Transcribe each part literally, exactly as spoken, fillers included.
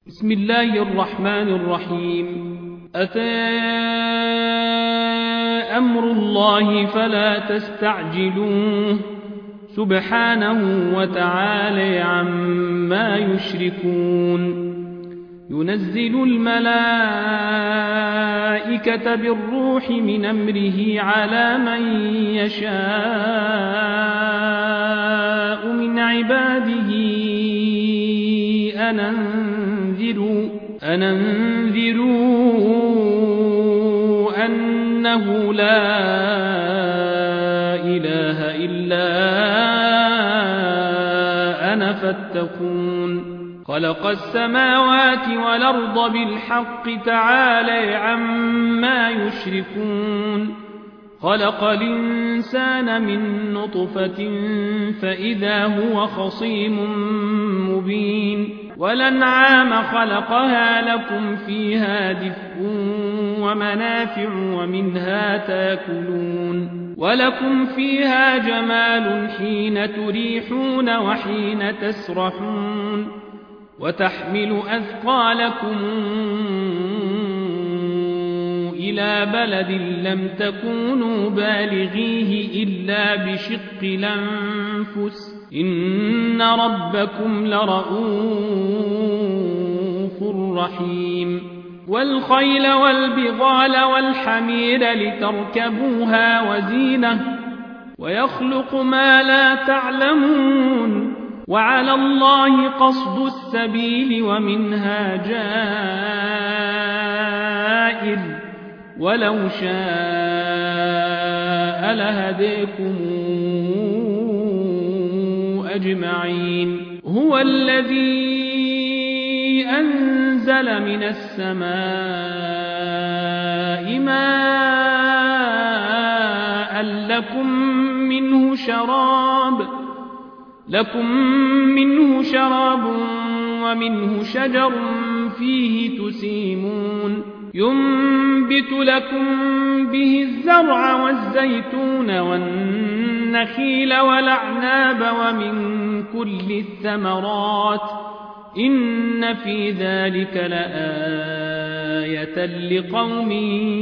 بسم الله الرحمن الرحيم. أتى أمر الله فلا تستعجلوه سبحانه وتعالى عما يشركون. ينزل الملائكة بالروح من أمره على من يشاء من عباده أن أنذروا, أن أنذروا أنه لا إله إلا أنا فاتقون. خلق السماوات والأرض بالحق تعالى عما يشركون. خلق الإنسان من نطفة فإذا هو خصيم مبين. والأنعام خلقها لكم فيها دفء ومنافع ومنها تاكلون. ولكم فيها جمال حين تريحون وحين تسرحون. وتحمل أثقالكم إلى بلد لم تكونوا بالغيه إلا بشق الأنفس إن ربكم لرؤوف رحيم. والخيل والبغال والحمير لتركبوها وزينة ويخلق ما لا تعلمون. وعلى الله قصد السبيل ومنها جائر ولو شاء لهديكم أجمعين. هو الذي أنزل من السماء ماء لكم منه شراب لكم منه شراب ومنه شجر فيه تسيمون. ينبت لكم به الزرع والزيتون والنخيل والأعناب ومن كل الثمرات إن في ذلك لآية لقوم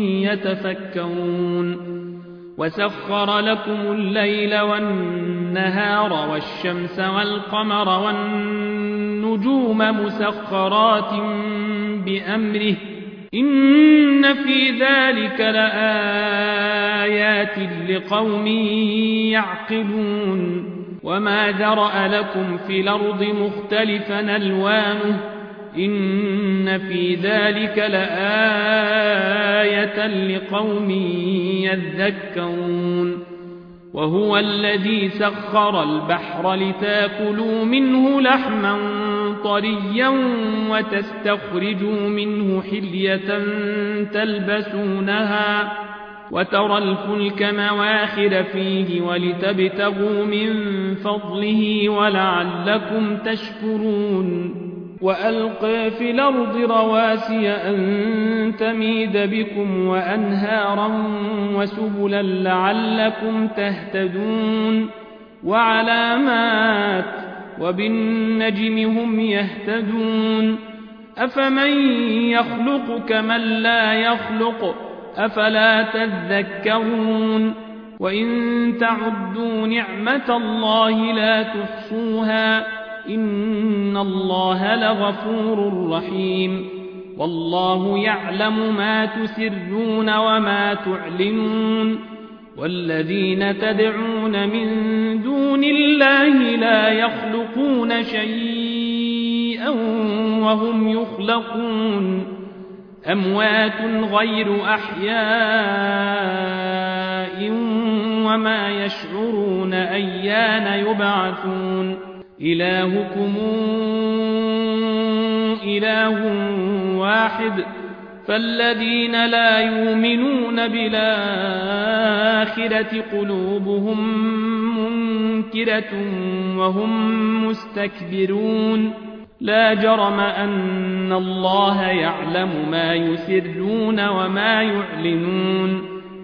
يتفكرون. وسخر لكم الليل والنهار والشمس والقمر والنجوم مسخرات بأمره إن في ذلك لآيات لقوم يعقلون. وما ذرأ لكم في الأرض مختلفا ألوانه إن في ذلك لآية لقوم يذكرون. وهو الذي سخر البحر لتاكلوا منه لحما طريا وتستخرجوا منه حلية تلبسونها وترى الفلك مواخر فيه ولتبتغوا من فضله ولعلكم تشكرون. وألقى في الأرض رواسي أن تميد بكم وأنهارا وسبلا لعلكم تهتدون. وعلامات وبالنجم هم يهتدون. أفمن يخلق كمن لا يخلق أفلا تذكرون. وإن تعدوا نعمة الله لا تحصوها إن الله لغفور رحيم. والله يعلم ما تسرون وما تعلنون. والذين تدعون من دون الله لا يخلقون شيئا وهم يخلقون. أموات غير أحياء وما يشعرون أيان يبعثون. إلهكم إله واحد فالذين لا يؤمنون بالآخرة قلوبهم منكرة وهم مستكبرون. لا جرم أن الله يعلم ما يسرون وما يعلنون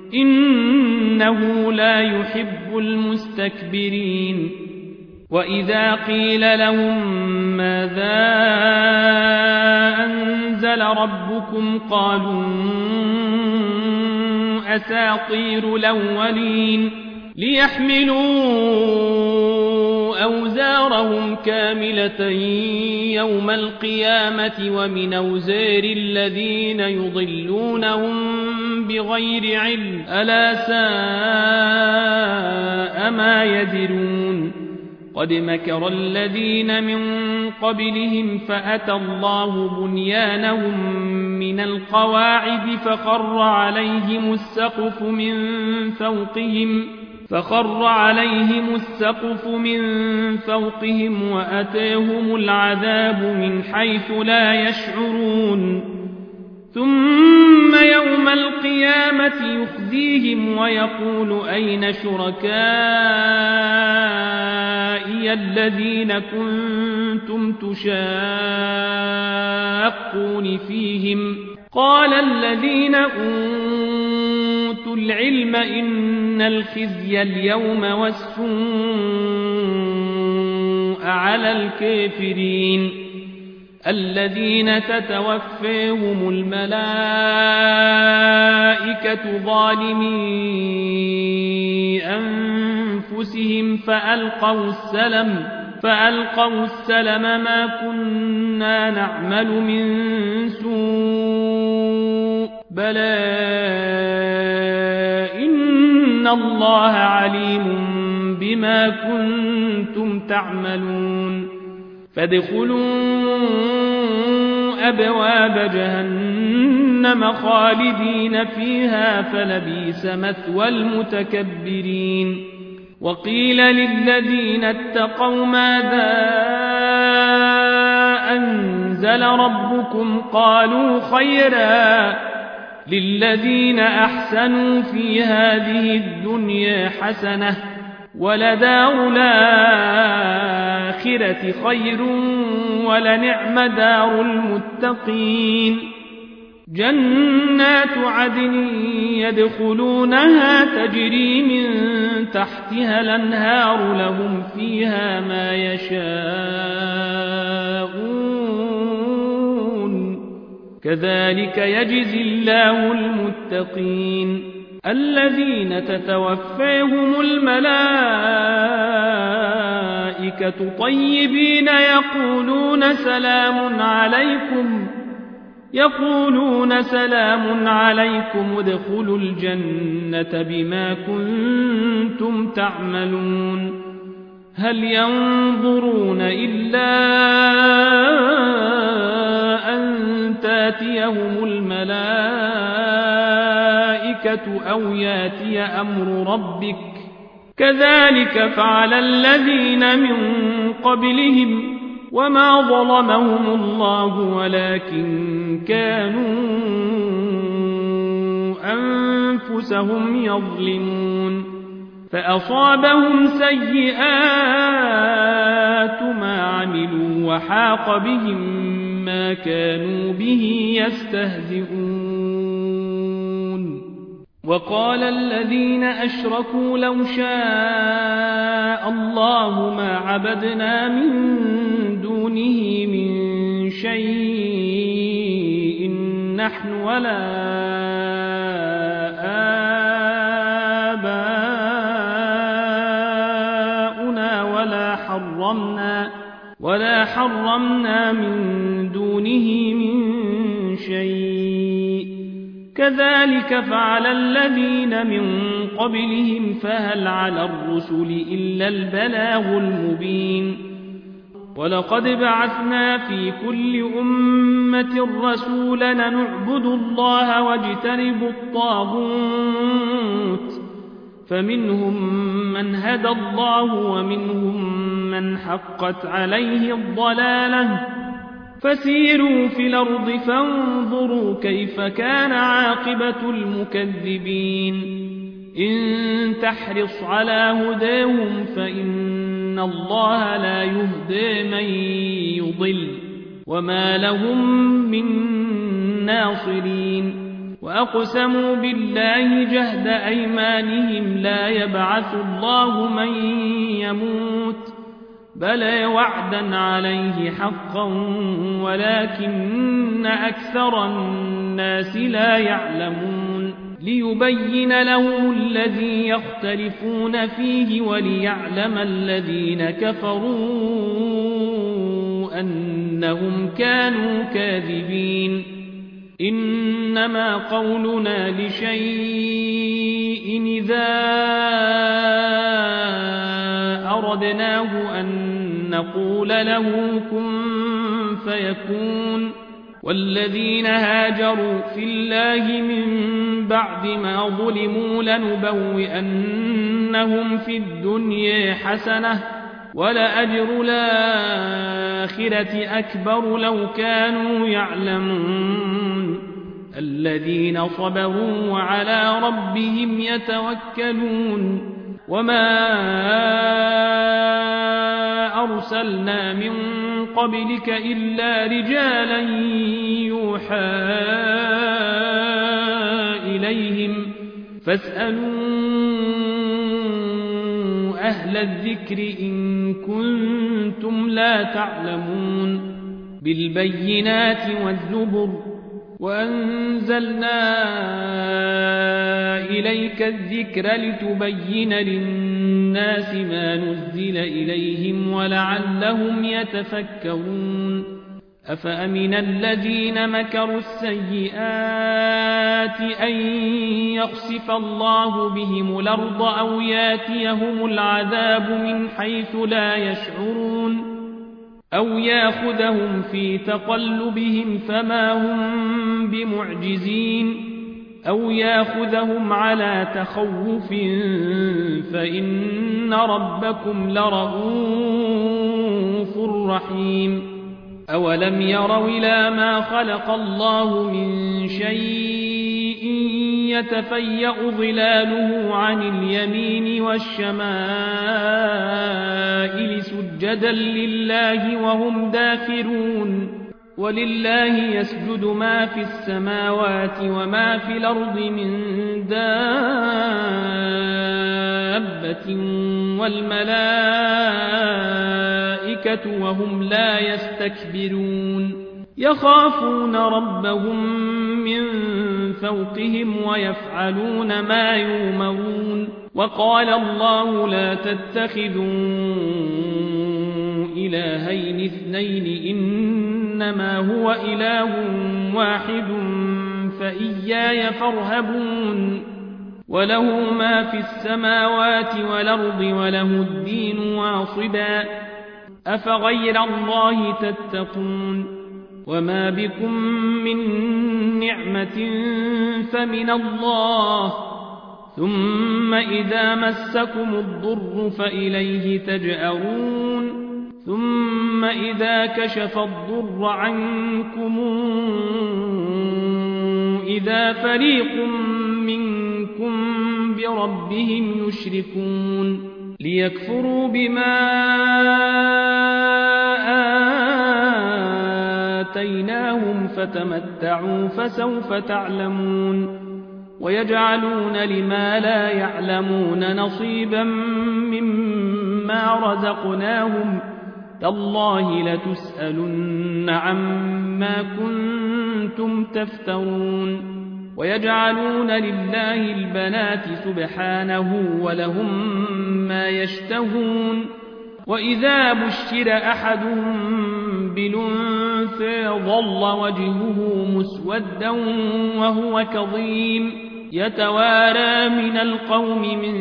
إنه لا يحب المستكبرين. وإذا قيل لهم ماذا أنزل ربكم قالوا أساطير الأولين ليحملوا أوزارهم كاملة يوم القيامة ومن أوزار الذين يضلونهم بغير علم ألا ساء ما يدرون قد مكر الذين من قبلهم فأتى الله بنيانهم من القواعد فخر عليهم السقف من فوقهم فخر عليهم السقف من فوقهم وأتاهم العذاب من حيث لا يشعرون ثم يوم القيامة يخزيهم ويقول أين شركائي الذين كنتم تشاقون فيهم قال الذين أوتوا العلم إن الخزي اليوم والسوء على الكافرين الذين تتوفاهم الملائكة ظالمي أنفسهم فألقوا السلم فألقوا السلم ما كنا نعمل من سوء بلى إن الله عليم بما كنتم تعملون فادخلوا أبواب جهنم خالدين فيها فلبئس مثوى المتكبرين وقيل للذين اتقوا ماذا أنزل ربكم قالوا خيرا للذين أحسنوا في هذه الدنيا حسنة ولدار الآخرة خير ولنعم دار المتقين جنات عدن يدخلونها تجري من تحتها الأنهار لهم فيها ما يشاءون كذلك يجزي الله المتقين الذين تتوفاهم الملائكة طيبين يقولون سلام عليكم يقولون سلام عليكم ادخلوا الجنة بما كنتم تعملون هل ينظرون إلا أن تاتيهم الملائكة أو ياتي أمر ربك كذلك فعل الذين من قبلهم وما ظلمهم الله ولكن كانوا أنفسهم يظلمون فأصابهم سيئات ما عملوا وحاق بهم ما كانوا به يستهزئون وقال الذين أشركوا لو شاء الله ما عبدنا من دونه من شيء نحن ولا آباؤنا ولا حرمنا ولا حرمنا من دونه من شيء كذلك فعل الذين من قبلهم فهل على الرسل إلا البلاغ المبين ولقد بعثنا في كل أمة رسولا نعبد الله واجتنب الطاغوت فمنهم من هدى الله ومنهم من حقت عليه الضلالة فسيروا في الأرض فانظروا كيف كان عاقبة المكذبين إن تحرص على هداهم فإن الله لا يهدي من يضل وما لهم من ناصرين وأقسموا بالله جهد أيمانهم لا يبعث الله من يموت بلى وعدا عليه حقا ولكن أكثر الناس لا يعلمون ليبين لهم الذي يختلفون فيه وليعلم الذين كفروا أنهم كانوا كاذبين إنما قولنا لشيء إذا أردناه أن نقول له كن فيكون والذين هاجروا في الله من بعد ما ظلموا لنبوئنهم في الدنيا حسنة ولأجر الآخرة أكبر لو كانوا يعلمون الذين صبروا وعلى ربهم يتوكلون وما أرسلنا من قبلك إلا رجالا يوحى إليهم فاسألوا أهل الذكر إن كنتم لا تعلمون بالبينات والزبر وأنزلنا إليك الذكر لتبين للناس ما نزل إليهم ولعلهم يتفكرون أفأمن الذين مكروا السيئات أن يخسف الله بهم الأرض أو ياتيهم العذاب من حيث لا يشعرون أو ياخذهم في تقلبهم فما هم بمعجزين أو ياخذهم على تخوف فإن ربكم لرؤوف رحيم أولم يروا إلى ما خلق الله من شيء يتفيأ ظلاله عن اليمين والشمائل سجدا لله وهم داخرون ولله يسجد ما في السماوات وما في الأرض من دابة والملائكة وهم لا يستكبرون يخافون ربهم من فوقهم ويفعلون ما يؤمرون وقال الله لا تتخذوا إلهين اثنين إنما هو إله واحد فإياي فارهبون وله ما في السماوات والأرض وله الدين واصبا أفغير الله تتقون وما بكم من نعمة فمن الله ثم إذا مسكم الضر فإليه تجأرون ثم إذا كشف الضر عنكم إذا فريق منكم بربهم يشركون ليكفروا بما آتيناهم فتمتعوا فسوف تعلمون ويجعلون لما لا يعلمون نصيبا مما رزقناهم تالله لتسألن عما كنتم تفترون ويجعلون لله البنات سبحانه ولهم ما يشتهون وإذا بشر أحدهم بالأنثى ظل وجهه مسودا وهو كظيم يتوارى من القوم من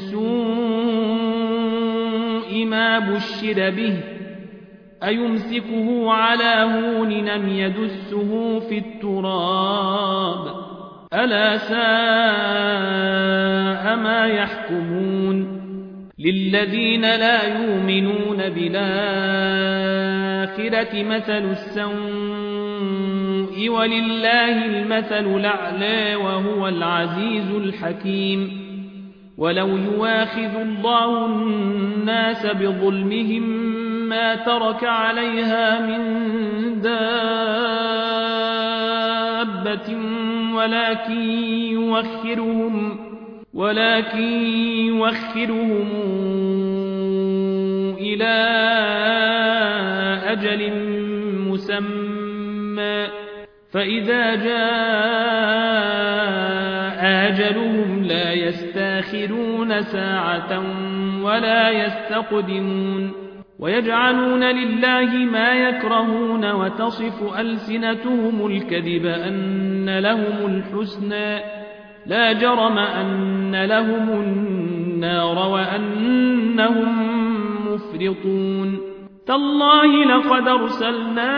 سوء ما بشر به أيمسكه على هون أم يدسه في التراب ألا ساء ما يحكمون للذين لا يؤمنون بالآخرة مثل السوء ولله المثل الأعلى وهو العزيز الحكيم ولو يواخذ الله الناس بظلمهم ما ترك عليها من دابة ولكن يوخرهم ولكن يوخرهم إلى أجل مسمى فإذا جاء أجلهم لا يستاخرون ساعة ولا يستقدمون ويجعلون لله ما يكرهون وتصف ألسنتهم الكذب أن لهم الحسنى لا جرم أن لهم النار وأنهم مفرطون تالله لقد أرسلنا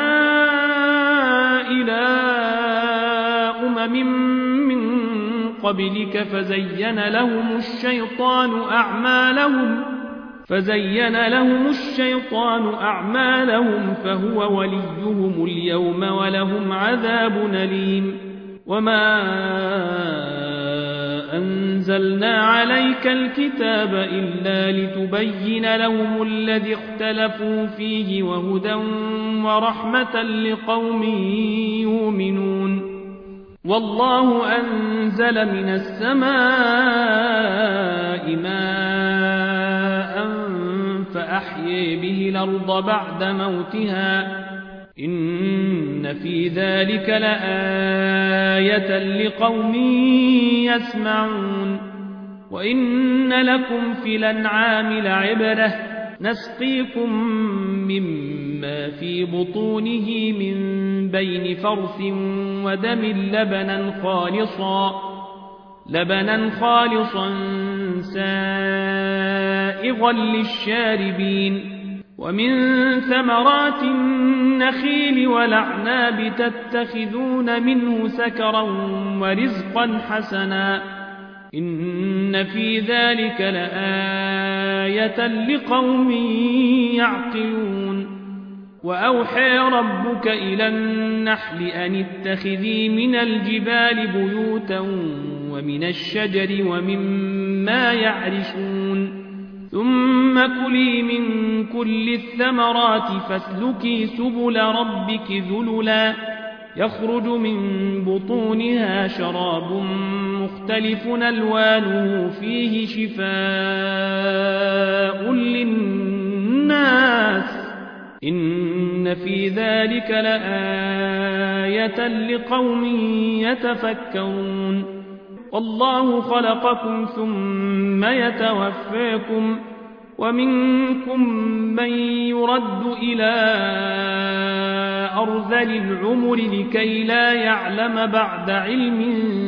إلى أمم من قبلك فزين لهم الشيطان أعمالهم فزين لهم الشيطان أعمالهم فهو وليهم اليوم ولهم عذاب أليم وما أنزلنا عليك الكتاب إلا لتبين لهم الذي اختلفوا فيه وهدى ورحمة لقوم يؤمنون والله أنزل من السماء ماء فأحيي به الأرض بعد موتها إن في ذلك لآية لقوم يسمعون وإن لكم في الأنعام لعبرة نسقيكم مما في بطونه من بين فرث ودم لبنا خالصا لبنا خالصا سائغا للشاربين ومن ثمرات النخيل والأعناب تتخذون منه سكرا ورزقا حسنا إن في ذلك لآية لقوم يعقلون وأوحى ربك إلى النحل أن اتخذي من الجبال بيوتا ومن الشجر ومما يعرشون ثم كلي من كل الثمرات فاسلكي سبل ربك ذللا يخرج من بطونها شراب مختلف ألوانه فيه شفاء للناس إن في ذلك لآية لقوم يتفكرون والله خلقكم ثم يتوفاكم ومنكم من يرد إلى أرذل العمر لكي لا يعلم بعد علم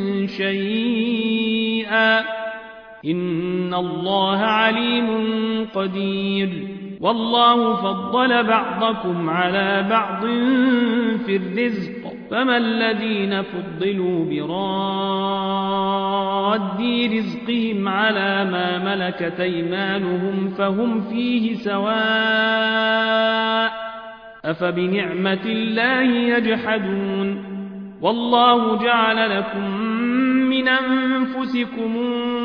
شيئا إن الله عليم قدير والله فضل بعضكم على بعض في الرزق فما الذين فضلوا براد رزقهم على ما ملكت أيمانهم فهم فيه سواء أفبنعمة الله يجحدون والله جعل لكم من أنفسكم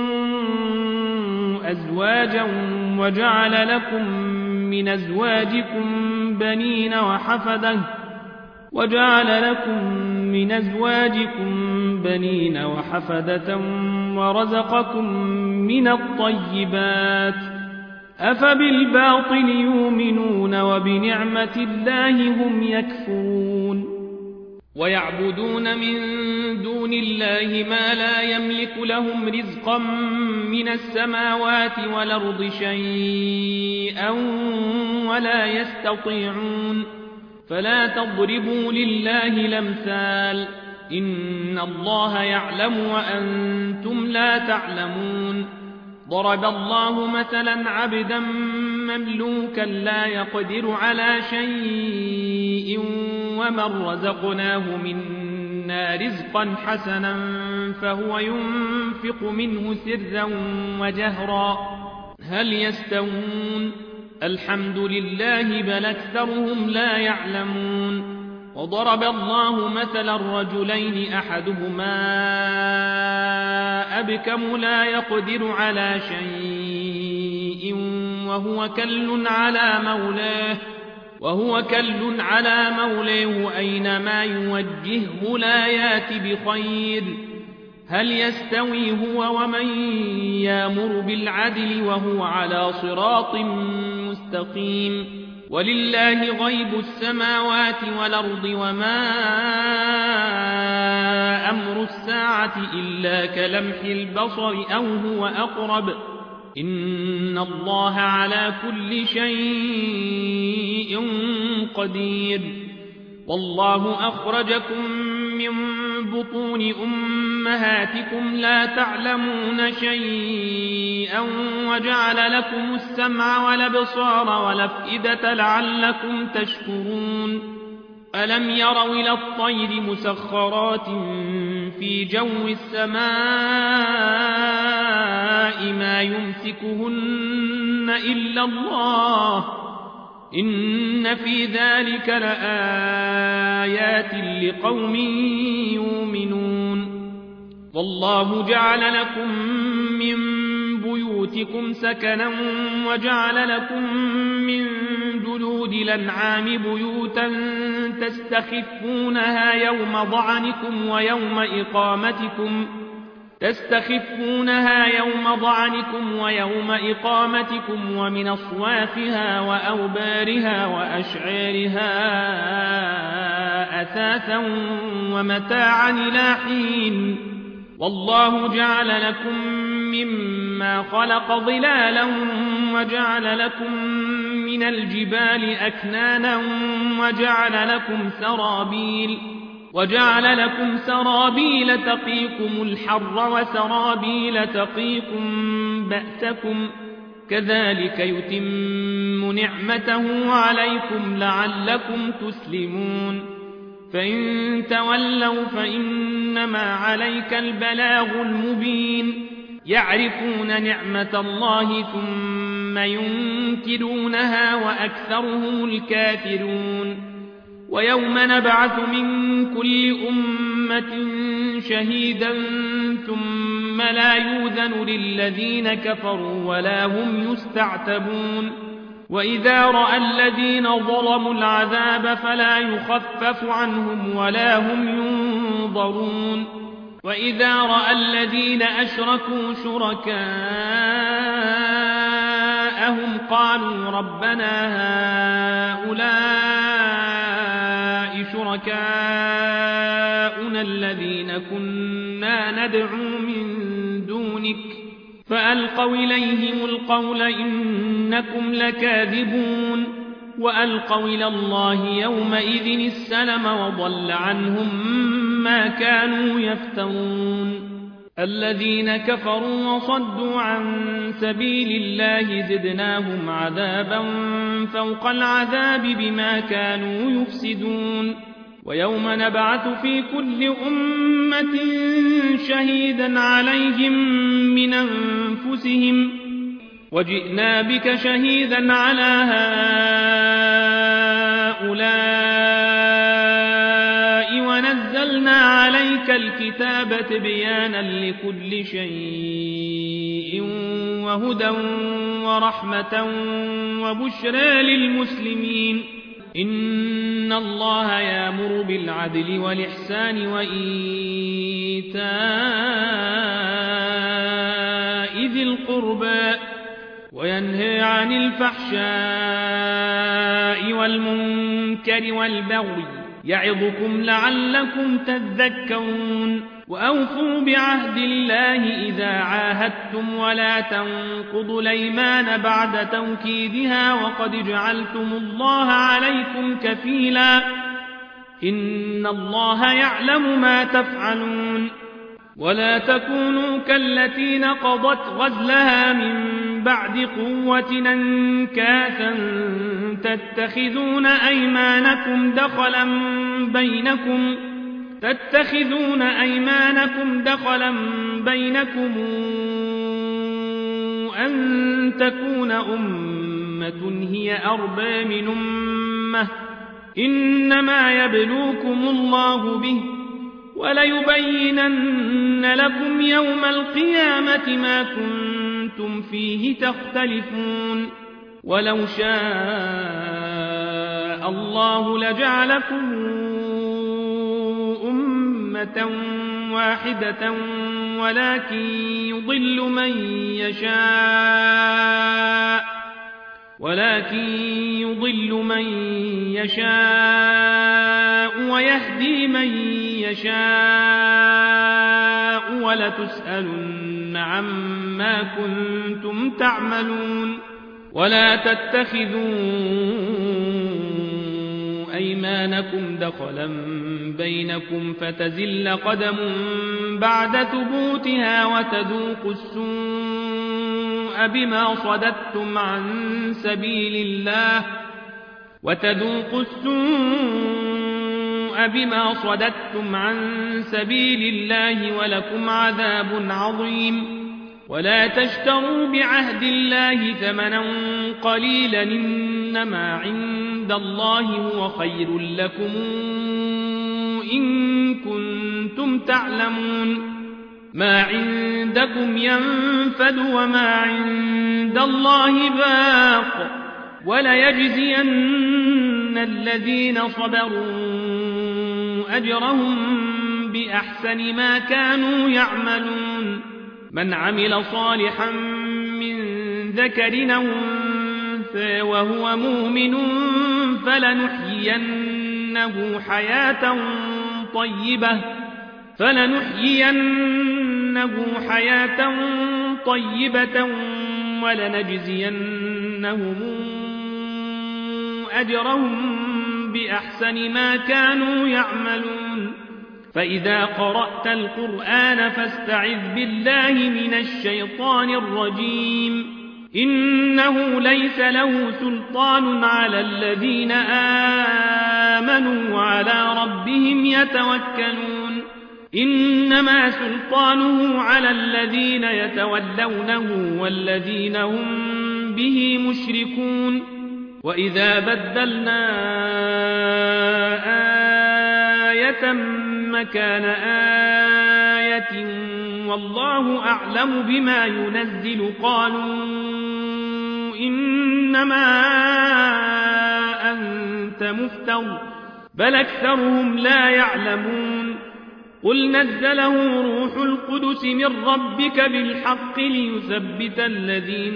أزواجا وجعل لكم من أزواجكم بنين وحفدة وجعل لكم من أزواجكم بنين وحفدة ورزقكم من الطيبات أفبالباطل يؤمنون وبنعمة الله هم يكفرون ويعبدون من دون الله ما لا يملك لهم رزقا من السماوات والأرض شيئا ولا يستطيعون فلا تضربوا لله الأمثال إن الله يعلم وأنتم لا تعلمون ضرب الله مثلا عبدا مملوكا لا يقدر على شيء ومن رزقناه منا رزقا حسنا فهو ينفق منه سرا وجهرا هل يستوون الحمد لله بل أكثرهم لا يعلمون وضرب الله مثلا الرجلين أحدهما أبكم لا يقدر على شيء وهو كل على مولاه وهو كل على مولاه أينما يوجهه لا يات بخير هل يستوي هو ومن يامر بالعدل وهو على صراط مستقيم ولله غيب السماوات والأرض وما أمر الساعة إلا كلمح البصر أو هو أقرب إن الله على كل شيء قدير والله أخرجكم من بطون أمهاتكم لا تعلمون شيئا وجعل لكم السمع والأبصار والأفئدة لعلكم تشكرون ألم يروا إلى الطير مسخرات في جو السماء ما يمسكهن إلا الله إن في ذلك لآيات لقوم يؤمنون والله جعل لكم من بيوتكم سكنا وجعل لكم من جلود الأنعام بيوتا تستخفونها يوم ضعنكم ويوم إقامتكم تستخفونها يوم ضعنكم ويوم إقامتكم ومن أصوافها وأوبارها وأشعارها أثاثا ومتاعا إلى حين والله جعل لكم مما خلق ظلالا وجعل لكم من الجبال أكنانا وجعل لكم سرابيل وجعل لكم سرابيل تقيكم الحر وسرابيل تقيكم بأسكم كذلك يتم نعمته عليكم لعلكم تسلمون فإن تولوا فإنما عليك البلاغ المبين يعرفون نعمة الله ثم ينكرونها وأكثرهم الكافرون ويوم نبعث من كل أمة شهيدا ثم لا يؤذن للذين كفروا ولا هم يستعتبون وإذا رأى الذين ظلموا العذاب فلا يخفف عنهم ولا هم ينظرون وإذا رأى الذين أشركوا شركاءهم قالوا ربنا هؤلاء شركاؤنا الذين كنا ندعو من دونك فألقوا إليهم القول إنكم لكاذبون وألقوا إلى الله يومئذ السلم وضل عنهم ما كانوا يفترون الذين كفروا وصدوا عن سبيل الله زدناهم عذابا فوق العذاب بما كانوا يفسدون ويوم نبعث في كل أمة شهيدا عليهم من أنفسهم وجئنا بك شهيدا على هؤلاء ونزلنا عليك الكتاب تبيانا لكل شيء وهدى ورحمة وبشرى للمسلمين إن الله يأمر بالعدل والإحسان وإيتاء ذي القربى وينهى عن الفحشاء والمنكر والبغي يعظكم لعلكم تذكرون وأوفوا بعهد الله إذا عاهدتم ولا تنقضوا الأيمان بعد توكيدها وقد جعلتم الله عليكم كفيلا إن الله يعلم ما تفعلون ولا تكونوا كالتي نقضت غزلها من بعد قوة أنكاثا تتخذون أيمانكم دخلا بينكم تتخذون أيمانكم دخلا بينكم أن تكون أمة هي أربى من أمة إنما يبلوكم الله به وليبينن لكم يوم القيامة ما كنتم فيه تختلفون ولو شاء الله لجعلكم أمة واحدة ولكن يضل من يشاء ولكن يضل من يشاء ويهدي من يشاء ولتسألن عما كنتم تعملون ولا تتخذوا أيمانكم دخلا بينكم فتزل قدم بعد ثبوتها وتذوقوا السوء بما صددتم عن سبيل الله وتذوقوا السوء بما صددتم عن سبيل الله ولكم عذاب عظيم ولا تشتروا بعهد الله ثمنا قليلا إنما عند الله هو خير لكم إن كنتم تعلمون ما عندكم ينفد وما عند الله باق وليجزين الذين صبروا أجرهم بأحسن ما كانوا يعملون من عمل صالحا من ذكر أو أنثى وهو مؤمن فلنحيينه حياة طيبة فلنحيينه حياة طيبة ولنجزينهم أجرهم بأحسن ما كانوا يعملون فإذا قرأت القرآن فاستعذ بالله من الشيطان الرجيم إنه ليس له سلطان على الذين آمنوا وعلى ربهم يتوكلون إنما سلطانه على الذين يتولونه والذين هم به مشركون وإذا بدلنا آية مكان آية والله أعلم بما ينزل قالوا إنما أنت مفتر بل أكثرهم لا يعلمون قل نزله روح القدس من ربك بالحق ليثبت الذين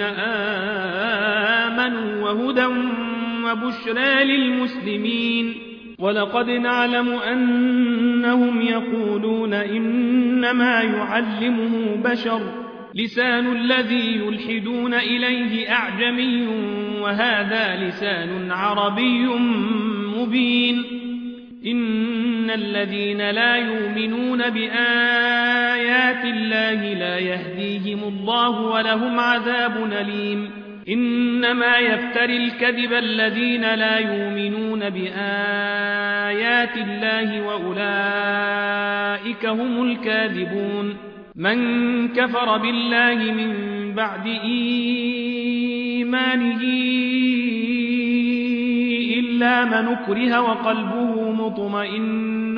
آمنوا وهدى وبشرى للمسلمين ولقد نعلم أنهم يقولون إنما يعلمه بشر لسان الذي يلحدون إليه أعجمي وهذا لسان عربي مبين إن الذين لا يؤمنون بآيات الله لا يهديهم الله ولهم عذاب أليم إنما يفتري الكذب الذين لا يؤمنون بآيات الله وأولئك هم الكاذبون من كفر بالله من بعد إيمانه إلا من أكره وقلبه مطمئن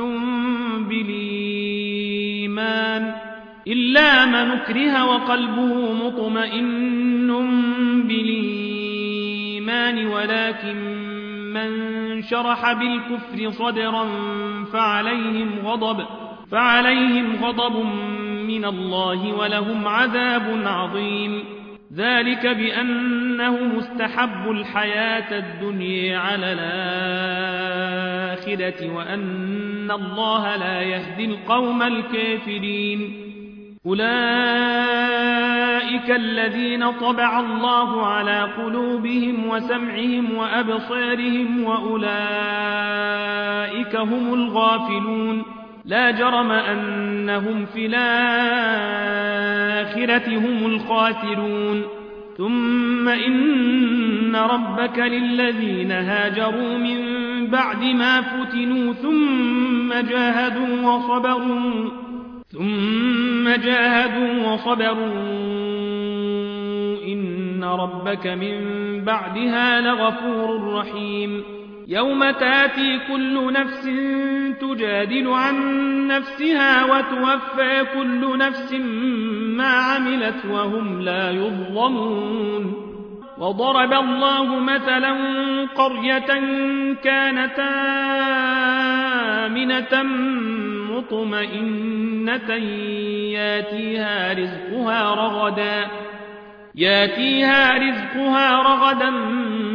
بالإيمان إلا من أكره وقلبه مطمئن بالإيمان ولكن من شرح بالكفر صدرا فعليهم غضب فعليهم غضب من الله ولهم عذاب عظيم ذلك بأنه مستحب الحياة الدنيا على الآخرة وأن الله لا يهدي القوم الكافرين أولئك الذين طبع الله على قلوبهم وسمعهم وأبصارهم وأولئك هم الغافلون لا جرم أنهم في الآخرة هم الخاسرون ثم إن ربك للذين هاجروا من بعد ما فتنوا ثم جاهدوا وصبروا ثم جاهدوا وصبروا إن ربك من بعدها لغفور رحيم يوم تاتي كل نفس تجادل عن نفسها وتوفى كل نفس ما عملت وهم لا يظلمون وضرب الله مثلا قرية كانت آمنة مطمئنة ياتيها رزقها رغدا ياتيها رزقها رغدا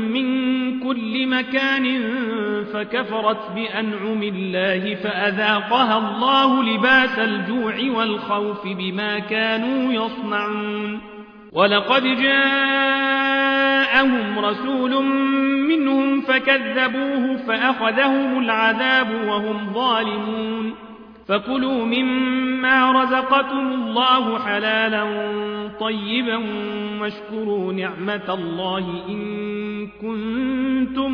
كل مكان فكفرت بأنعم الله فأذاقها الله لباس الجوع والخوف بما كانوا يصنعون ولقد جاءهم رسول منهم فكذبوه فأخذهم العذاب وهم ظالمون فكلوا مما رزقكم الله حلالا طيبا واشكروا نعمة الله إن كنتم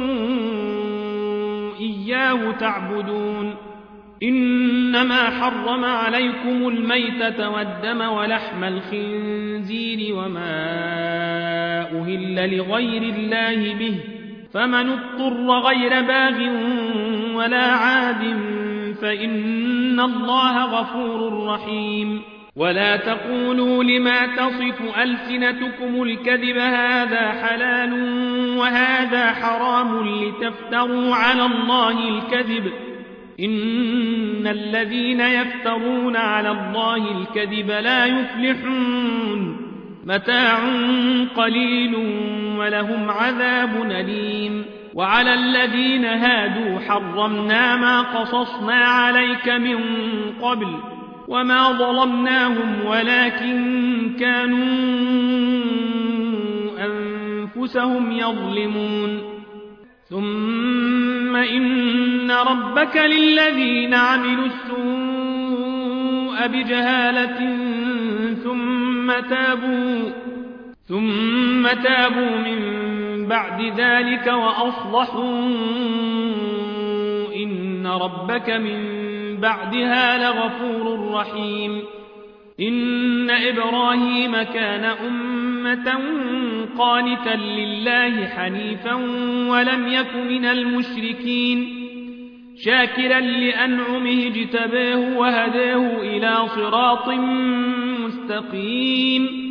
إياه تعبدون إنما حرم عليكم الميتة والدم ولحم الخنزير وما أهل لغير الله به فمن اضطر غير باغ ولا عاد فإن الله غفور رحيم ولا تقولوا لما تصف ألسنتكم الكذب هذا حلال وهذا حرام لتفتروا على الله الكذب إن الذين يفترون على الله الكذب لا يفلحون متاع قليل ولهم عذاب أليم وعلى الذين هادوا حرمنا ما قصصنا عليك من قبل وما ظلمناهم ولكن كانوا أنفسهم يظلمون ثم إن ربك للذين عملوا السوء بجهالة ثم تابوا ثم تابوا من بعد ذلك وأصلحوا إن ربك من بعدها لغفور رحيم إن إبراهيم كان أمة قانتا لله حنيفا ولم يك من المشركين شاكرا لأنعمه اجتباه وهداه إلى صراط مستقيم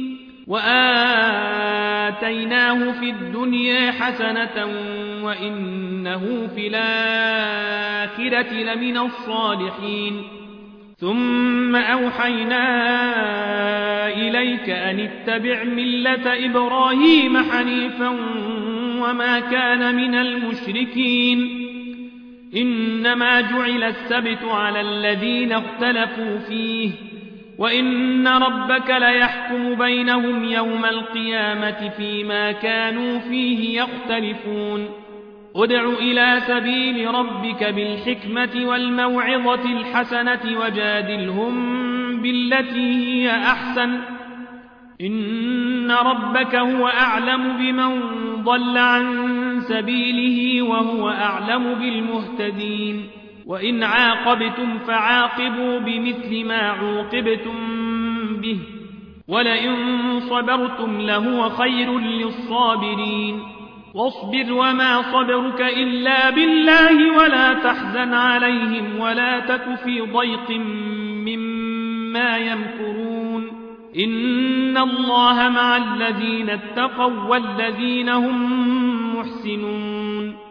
وآتيناه في الدنيا حسنة وإنه في الآخرة لمن الصالحين ثم أوحينا إليك أن اتبع ملة إبراهيم حنيفا وما كان من المشركين إنما جعل السبت على الذين اختلفوا فيه وإن ربك ليحكم بينهم يوم القيامة فيما كانوا فيه يختلفون ادع إلى سبيل ربك بالحكمة والموعظة الحسنة وجادلهم بالتي هي أحسن إن ربك هو أعلم بمن ضل عن سبيله وهو أعلم بالمهتدين وإن عاقبتم فعاقبوا بمثل ما عوقبتم به ولئن صبرتم لهو خير للصابرين واصبر وما صبرك إلا بالله ولا تحزن عليهم ولا تك في ضيق مما يمكرون إن الله مع الذين اتقوا والذين هم محسنون